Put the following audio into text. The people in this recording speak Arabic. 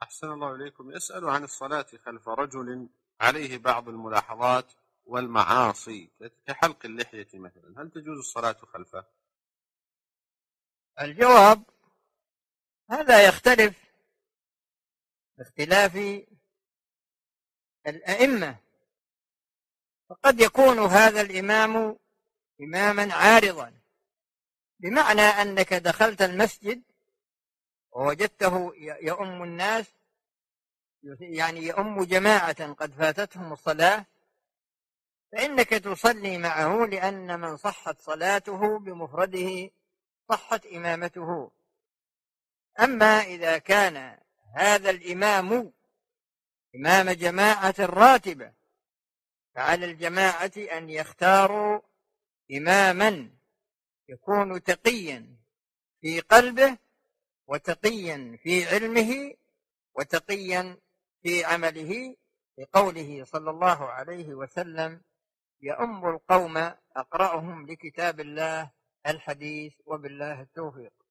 أحسن الله إليكم. يسأل عن الصلاة خلف رجل عليه بعض الملاحظات والمعاصي كحلق اللحية مثلا، هل تجوز الصلاة خلفه؟ الجواب: هذا يختلف باختلاف الأئمة، فقد يكون هذا الإمام إماما عارضا، بمعنى أنك دخلت المسجد ووجدته يؤم الناس، يعني يؤم جماعة قد فاتتهم الصلاة، فإنك تصلي معه، لأن من صحت صلاته بمفرده صحت إمامته. أما إذا كان هذا الإمام إمام جماعة راتبة، فعلى الجماعة أن يختاروا إماما يكون تقيا في قلبه، وتقيا في علمه، وتقيا في عمله، لقوله صلى الله عليه وسلم: يؤم القوم أقرأهم لكتاب الله الحديث، وبالله التوفيق.